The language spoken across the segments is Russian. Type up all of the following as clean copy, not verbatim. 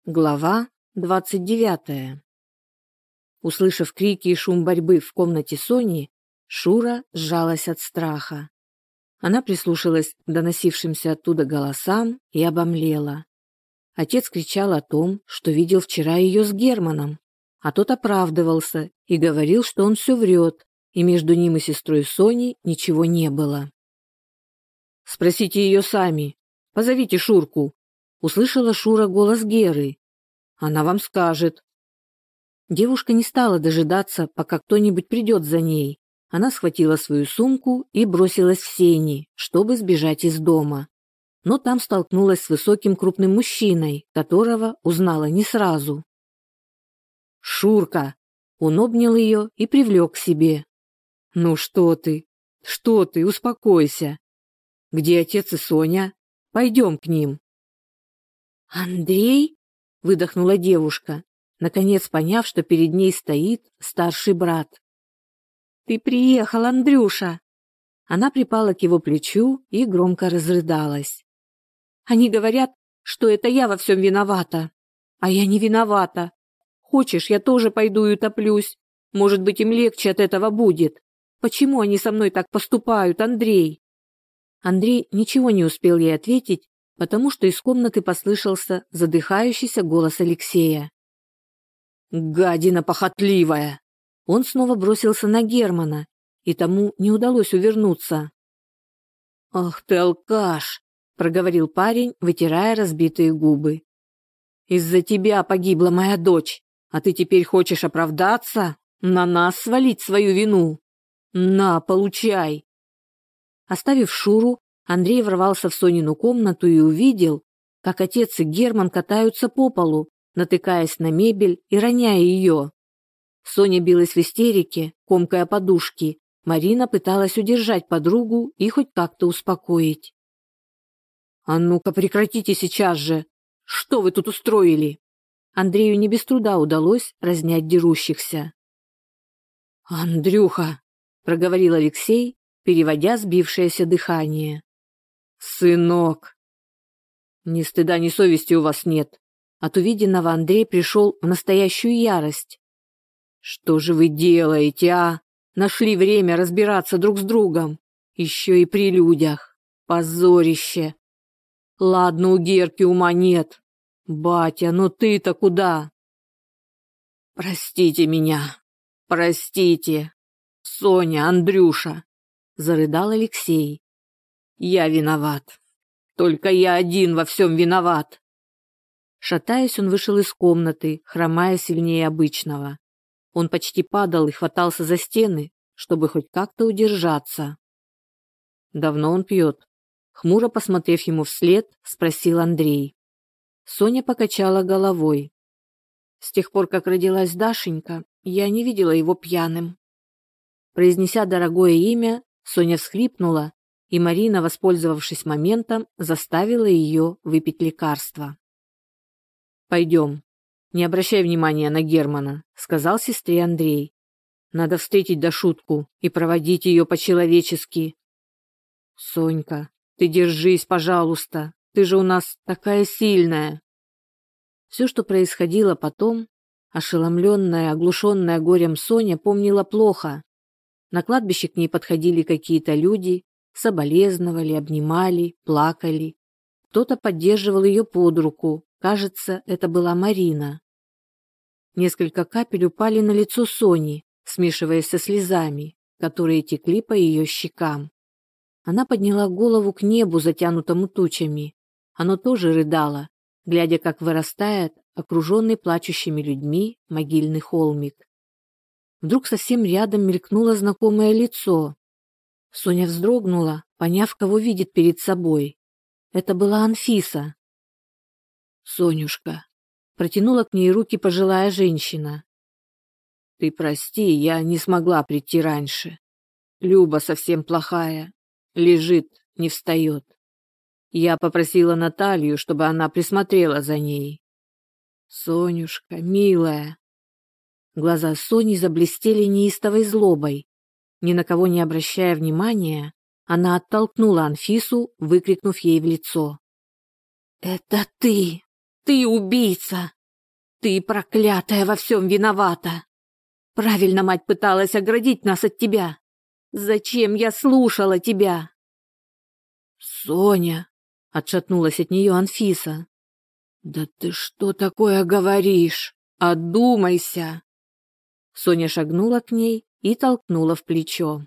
Глава 29. Услышав крики и шум борьбы в комнате Сони, Шура сжалась от страха. Она прислушалась к доносившимся оттуда голосам и обомлела. Отец кричал о том, что видел вчера ее с Германом, а тот оправдывался и говорил, что он все врет, и между ним и сестрой Соней ничего не было. «Спросите ее сами. Позовите Шурку», — услышала Шура голос Геры. «Она вам скажет». Девушка не стала дожидаться, пока кто-нибудь придет за ней. Она схватила свою сумку и бросилась в сени, чтобы сбежать из дома. Но там столкнулась с высоким крупным мужчиной, которого узнала не сразу. «Шурка!» Он обнял ее и привлек к себе. «Ну что ты? Что ты? Успокойся. Где отец и Соня? Пойдем к ним». «Андрей?» — выдохнула девушка, наконец поняв, что перед ней стоит старший брат. «Ты приехал, Андрюша!» Она припала к его плечу и громко разрыдалась. «Они говорят, что это я во всем виновата. А я не виновата. Хочешь, я тоже пойду и утоплюсь? Может быть, им легче от этого будет. Почему они со мной так поступают, Андрей?» Андрей ничего не успел ей ответить, потому что из комнаты послышался задыхающийся голос Алексея. «Гадина похотливая!» Он снова бросился на Германа, и тому не удалось увернуться. «Ах ты алкаш!» — проговорил парень, вытирая разбитые губы. «Из-за тебя погибла моя дочь, а ты теперь хочешь оправдаться? На нас свалить свою вину? На, получай!» Оставив Шуру, Андрей ворвался в Сонину комнату и увидел, как отец и Герман катаются по полу, натыкаясь на мебель и роняя ее. Соня билась в истерике, комкая подушки. Марина пыталась удержать подругу и хоть как-то успокоить. «А ну-ка прекратите сейчас же! Что вы тут устроили?» Андрею не без труда удалось разнять дерущихся. «Андрюха!» — проговорил Алексей, переводя сбившееся дыхание. «Сынок!» «Ни стыда, ни совести у вас нет!» От увиденного Андрей пришел в настоящую ярость. «Что же вы делаете, а? Нашли время разбираться друг с другом. Еще и при людях. Позорище! Ладно, у Герки ума нет. Батя, но ты-то куда?» «Простите меня! Простите! Соня, Андрюша!» — зарыдал Алексей. «Я виноват. Только я один во всем виноват». Шатаясь, он вышел из комнаты, хромая сильнее обычного. Он почти падал и хватался за стены, чтобы хоть как-то удержаться. «Давно он пьет?» Хмуро посмотрев ему вслед, спросил Андрей. Соня покачала головой. «С тех пор, как родилась Дашенька, я не видела его пьяным». Произнеся дорогое имя, Соня всхлипнула, и Марина, воспользовавшись моментом, заставила ее выпить лекарство. «Пойдем. Не обращай внимания на Германа», — сказал сестре Андрей. «Надо встретить Дашутку и проводить ее по-человечески». «Сонька, ты держись, пожалуйста, ты же у нас такая сильная». Все, что происходило потом, ошеломленная, оглушенная горем Соня помнила плохо. На кладбище к ней подходили какие-то люди, соболезновали, обнимали, плакали. Кто-то поддерживал ее под руку, кажется, это была Марина. Несколько капель упали на лицо Сони, смешиваясь со слезами, которые текли по ее щекам. Она подняла голову к небу, затянутому тучами. Оно тоже рыдало, глядя, как вырастает, окруженный плачущими людьми, могильный холмик. Вдруг совсем рядом мелькнуло знакомое лицо. Соня вздрогнула, поняв, кого видит перед собой. Это была Анфиса. «Сонюшка», — протянула к ней руки пожилая женщина. «Ты прости, я не смогла прийти раньше. Люба совсем плохая. Лежит, не встает. Я попросила Наталью, чтобы она присмотрела за ней. Сонюшка, милая». Глаза Сони заблестели неистовой злобой. Ни на кого не обращая внимания, она оттолкнула Анфису, выкрикнув ей в лицо: «Это ты! Ты убийца! Ты, проклятая, во всем виновата. Правильно мать пыталась оградить нас от тебя. Зачем я слушала тебя?» «Соня!» — отшатнулась от нее Анфиса. «Да ты что такое говоришь? Одумайся!» Соня шагнула к ней и толкнула в плечо.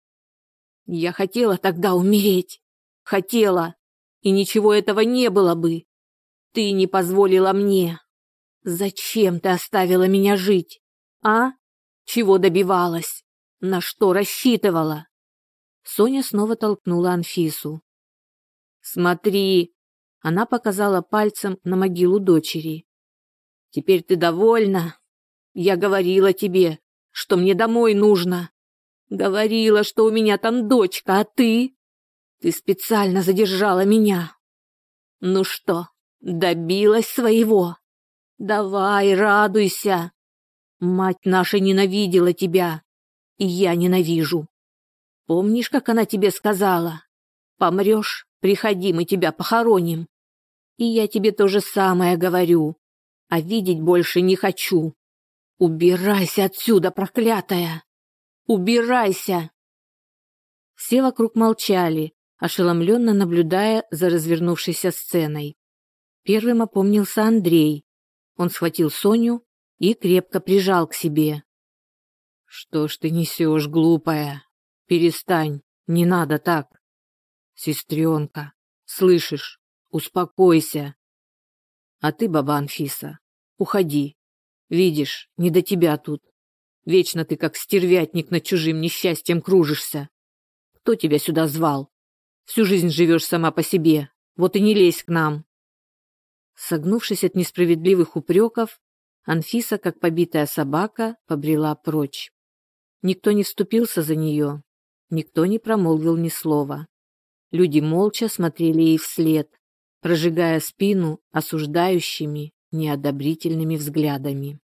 «Я хотела тогда умереть. Хотела. И ничего этого не было бы. Ты не позволила мне. Зачем ты оставила меня жить? А? Чего добивалась? На что рассчитывала?» Соня снова толкнула Анфису. «Смотри!» Она показала пальцем на могилу дочери. «Теперь ты довольна? Я говорила тебе, что мне домой нужно. Говорила, что у меня там дочка, а ты? Ты специально задержала меня. Ну что, добилась своего? Давай, радуйся. Мать наша ненавидела тебя, и я ненавижу. Помнишь, как она тебе сказала? Помрешь, приходи, мы тебя похороним. И я тебе то же самое говорю, а видеть больше не хочу. Убирайся отсюда, проклятая! Убирайся!» Все вокруг молчали, ошеломленно наблюдая за развернувшейся сценой. Первым опомнился Андрей. Он схватил Соню и крепко прижал к себе. «Что ж ты несешь, глупая? Перестань, не надо так. Сестренка, слышишь, успокойся. А ты, баба Анфиса, уходи. Видишь, не до тебя тут. Вечно ты как стервятник над чужим несчастьем кружишься. Кто тебя сюда звал? Всю жизнь живешь сама по себе, вот и не лезь к нам». Согнувшись от несправедливых упреков, Анфиса, как побитая собака, побрела прочь. Никто не вступился за нее, никто не промолвил ни слова. Люди молча смотрели ей вслед, прожигая спину осуждающими, неодобрительными взглядами.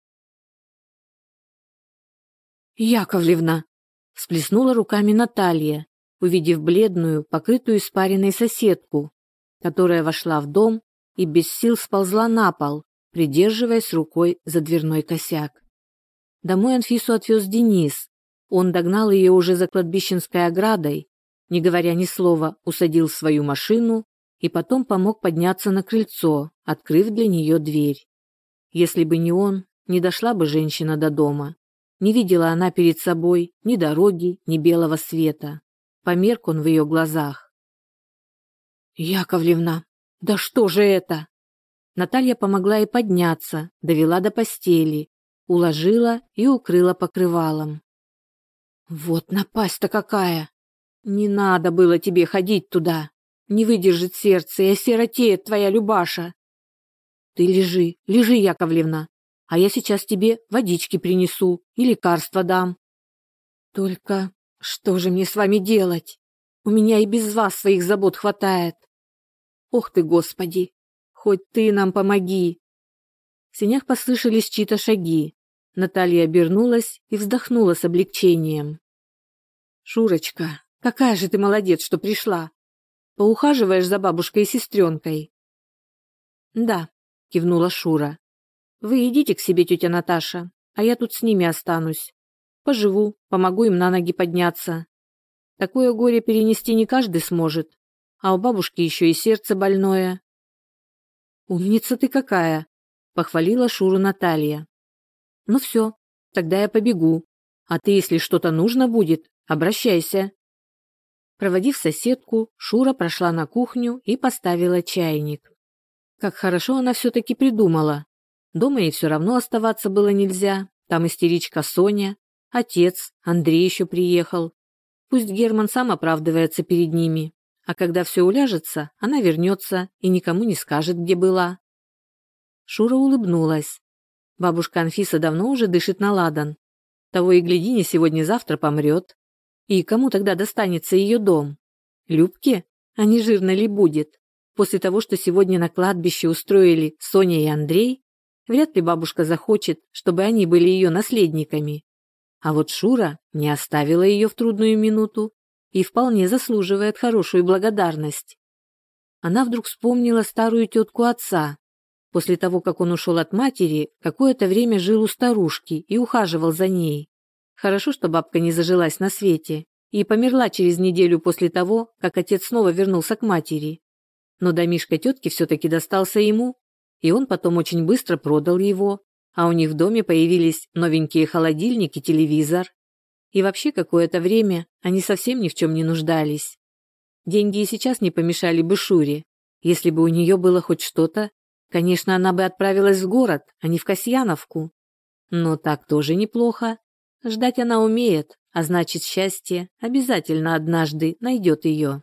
«Яковлевна!» – всплеснула руками Наталья, увидев бледную, покрытую испариной соседку, которая вошла в дом и без сил сползла на пол, придерживаясь рукой за дверной косяк. Домой Анфису отвез Денис. Он догнал ее уже за кладбищенской оградой, не говоря ни слова, усадил в свою машину и потом помог подняться на крыльцо, открыв для нее дверь. Если бы не он, не дошла бы женщина до дома. Не видела она перед собой ни дороги, ни белого света. Померк он в ее глазах. «Яковлевна, да что же это?» Наталья помогла ей подняться, довела до постели, уложила и укрыла покрывалом. «Вот напасть-то какая! Не надо было тебе ходить туда. Не выдержит сердце и осиротеет твоя Любаша. Ты лежи, лежи, Яковлевна, а я сейчас тебе водички принесу и лекарства дам. Только что же мне с вами делать? У меня и без вас своих забот хватает. Ох ты, Господи, хоть ты нам помоги!» В сенях послышались чьи-то шаги. Наталья обернулась и вздохнула с облегчением. «Шурочка, какая же ты молодец, что пришла. Поухаживаешь за бабушкой и сестренкой?» «Да», — кивнула Шура. «Вы идите к себе, тетя Наташа, а я тут с ними останусь. Поживу, помогу им на ноги подняться. Такое горе перенести не каждый сможет, а у бабушки еще и сердце больное». «Умница ты какая!» — похвалила Шуру Наталья. «Ну все, тогда я побегу, а ты, если что-то нужно будет, обращайся». Проводив соседку, Шура прошла на кухню и поставила чайник. Как хорошо она все-таки придумала. Дома ей все равно оставаться было нельзя, там истеричка Соня, отец, Андрей еще приехал. Пусть Герман сам оправдывается перед ними, а когда все уляжется, она вернется и никому не скажет, где была. Шура улыбнулась. Бабушка Анфиса давно уже дышит на ладан. Того и гляди, не сегодня-завтра помрет. И кому тогда достанется ее дом? Любке? А не жирно ли будет? После того, что сегодня на кладбище устроили Соня и Андрей, вряд ли бабушка захочет, чтобы они были ее наследниками. А вот Шура не оставила ее в трудную минуту и вполне заслуживает хорошую благодарность. Она вдруг вспомнила старую тетку отца. После того, как он ушел от матери, какое-то время жил у старушки и ухаживал за ней. Хорошо, что бабка не зажилась на свете и померла через неделю после того, как отец снова вернулся к матери. Но домишко тетки все-таки достался ему, и он потом очень быстро продал его, а у них в доме появились новенькие холодильник и телевизор. И вообще какое-то время они совсем ни в чем не нуждались. Деньги и сейчас не помешали бы Шуре. Если бы у нее было хоть что-то, конечно, она бы отправилась в город, а не в Касьяновку. Но так тоже неплохо. Ждать она умеет, а значит, счастье обязательно однажды найдет ее.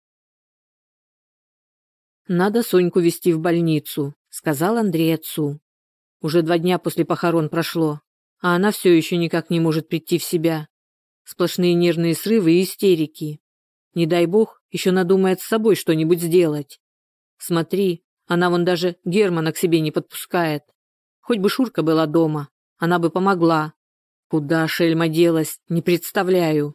«Надо Соньку везти в больницу», — сказал Андрей отцу. «Уже 2 дня после похорон прошло, а она все еще никак не может прийти в себя. Сплошные нервные срывы и истерики. Не дай бог, еще надумает с собой что-нибудь сделать. Смотри, она вон даже Германа к себе не подпускает. Хоть бы Шурка была дома, она бы помогла. Куда шельма делась, не представляю».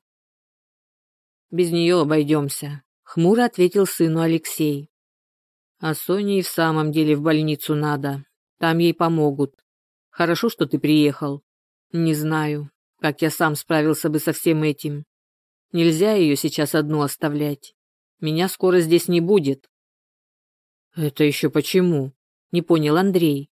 «Без нее обойдемся», — хмуро ответил сыну Алексей. «А Соне и в самом деле в больницу надо. Там ей помогут. Хорошо, что ты приехал. Не знаю, как я сам справился бы со всем этим. Нельзя ее сейчас одну оставлять. Меня скоро здесь не будет». «Это еще почему?» — не понял Андрей.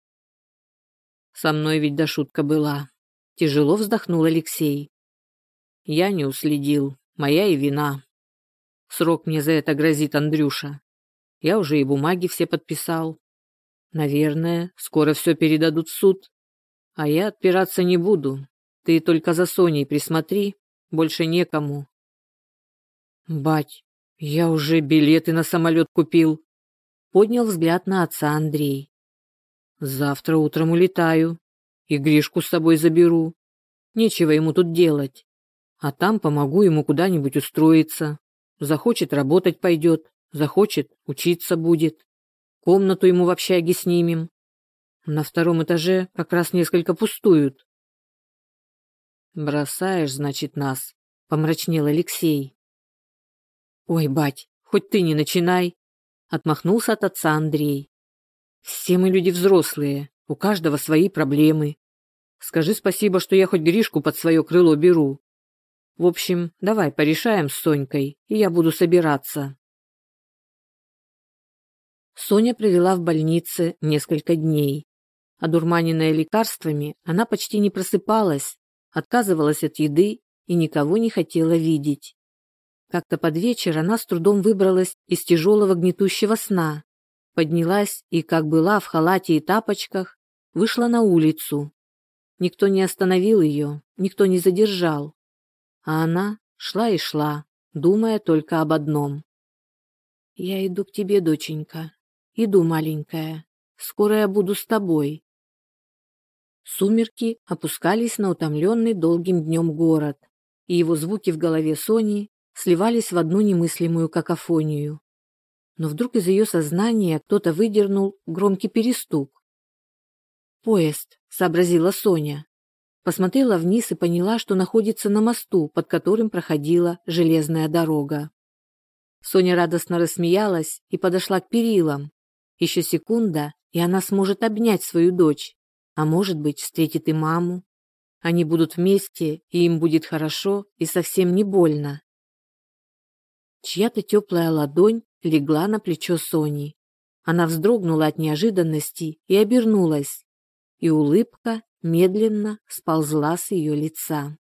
«Со мной ведь да шутка была». Тяжело вздохнул Алексей. «Я не уследил. Моя и вина. Срок мне за это грозит, Андрюша. Я уже и бумаги все подписал. Наверное, скоро все передадут в суд. А я отпираться не буду. Ты только за Соней присмотри, больше некому». «Бать, я уже билеты на самолет купил», — поднял взгляд на отца Андрей. «Завтра утром улетаю. И Гришку с собой заберу. Нечего ему тут делать. А там помогу ему куда-нибудь устроиться. Захочет работать пойдет, захочет учиться будет. Комнату ему в общаге снимем. На 2-м этаже как раз несколько пустуют». «Бросаешь, значит, нас», — помрачнел Алексей. «Ой, бать, хоть ты не начинай», — отмахнулся от отца Андрей. «Все мы люди взрослые, у каждого свои проблемы. Скажи спасибо, что я хоть Гришку под свое крыло беру. В общем, давай порешаем с Сонькой, и я буду собираться». Соня провела в больнице несколько дней. Одурманенная лекарствами, она почти не просыпалась, отказывалась от еды и никого не хотела видеть. Как-то под вечер она с трудом выбралась из тяжелого гнетущего сна, поднялась и, как была, в халате и тапочках, вышла на улицу. Никто не остановил ее, никто не задержал. А она шла и шла, думая только об одном. «Я иду к тебе, доченька. Иду, маленькая. Скоро я буду с тобой». Сумерки опускались на утомленный долгим днем город, и его звуки в голове Сони сливались в одну немыслимую какофонию. Но вдруг из ее сознания кто-то выдернул громкий перестук. «Поезд», — сообразила Соня. Посмотрела вниз и поняла, что находится на мосту, под которым проходила железная дорога. Соня радостно рассмеялась и подошла к перилам. Еще секунда, и она сможет обнять свою дочь, а может быть, встретит и маму. Они будут вместе, и им будет хорошо и совсем не больно. Чья-то теплая ладонь легла на плечо Сони. Она вздрогнула от неожиданности и обернулась, и улыбка медленно сползла с ее лица.